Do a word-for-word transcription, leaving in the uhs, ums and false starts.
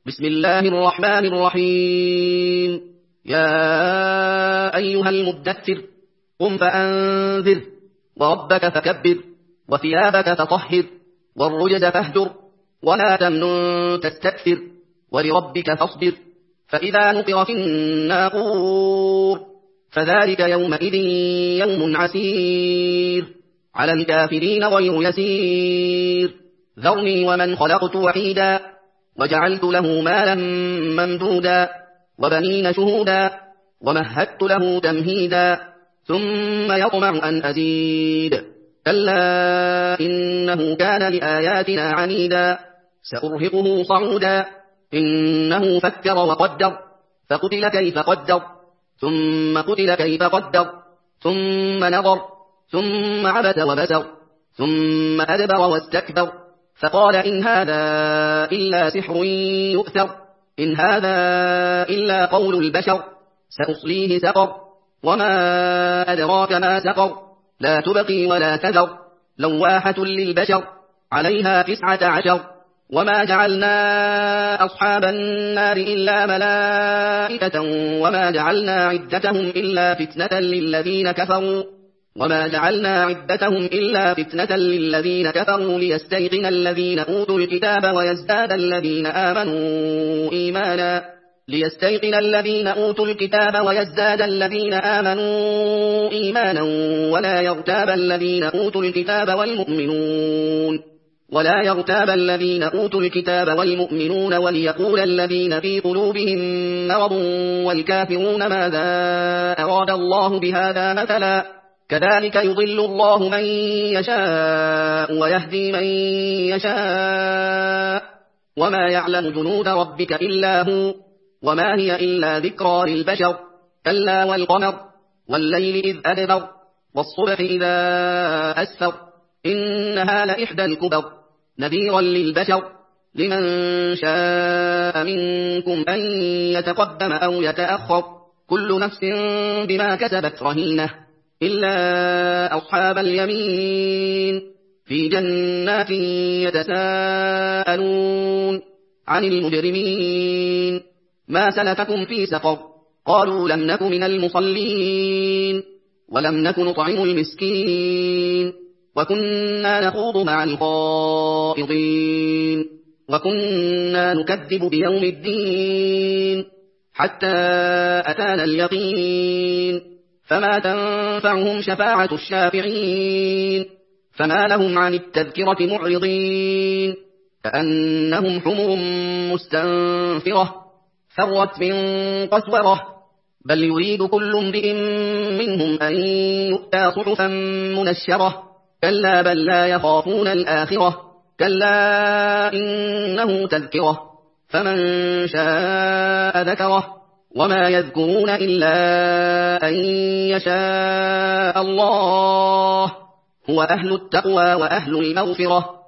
بسم الله الرحمن الرحيم. يا أيها المدثر قم فأنذر وربك فكبر وثيابك فطهر والرجز فاهجر ولا تمنن تستكثر ولربك فاصبر فإذا نقر في الناقور فذلك يومئذ يوم عسير على الكافرين غير يسير. ذرني ومن خلقت وحيدا وجعلت له مالا ممدودا وبنين شهودا ومهدت له تمهيدا ثم يطمع أن أزيد كلا إنه كان لآياتنا عنيدا سأرهقه صعودا إنه فكر وقدر فقتل كيف قدر ثم قتل كيف قدر ثم نظر ثم عبس وبسر ثم أدبر واستكبر فقال إن هذا إلا سحر يؤثر إن هذا إلا قول البشر سأصليه سقر وما أدراك ما سقر لا تبقي ولا تذر لواحة للبشر عليها تسعة عشر وما جعلنا أصحاب النار إلا ملائكة وما جعلنا عدتهم إلا فتنة للذين كفروا وما جعلنا عدتهم إلا فتنة للذين كفروا ليستيقن الذين أوتوا الكتاب ويزداد الذين آمنوا إيمانا ليستيقن الذين أوتوا الكتاب ويزداد الذين آمنوا إيمانا ولا يرتاب الذين أوتوا الكتاب والمؤمنون ولا يرتاب الذين أوتوا الكتاب والمؤمنون وليقول الذين في قلوبهم مرض والكافرون ماذا أراد الله بهذا مثلا كذلك يضل الله من يشاء ويهدي من يشاء وما يعلم جنود ربك إلا هو وما هي إلا ذكرى للبشر كلا والقمر والليل إذ أدبر والصبح إذا أسفر إنها لإحدى الكبر نذيرا للبشر لمن شاء منكم أن يتقدم أو يتأخر كل نفس بما كسبت رهينة إلا أصحاب اليمين في جنات يتساءلون عن المجرمين ما سلككم في سقر قالوا لم نك من المصلين ولم نك نطعم المسكين وكنا نخوض مع الخائضين وكنا نكذب بيوم الدين حتى أتانا اليقين فما تنفعهم شفاعة الشافعين فما لهم عن التذكرة معرضين كأنهم حمر مستنفرة فرت من قسورة بل يريد كل امرئ منهم أن يؤتى صحفا منشرة كلا بل لا يخافون الآخرة كلا إنه تذكرة فمن شاء ذكره وما يذكرون إلا أن يشاء الله هو أهل التقوى وأهل المغفرة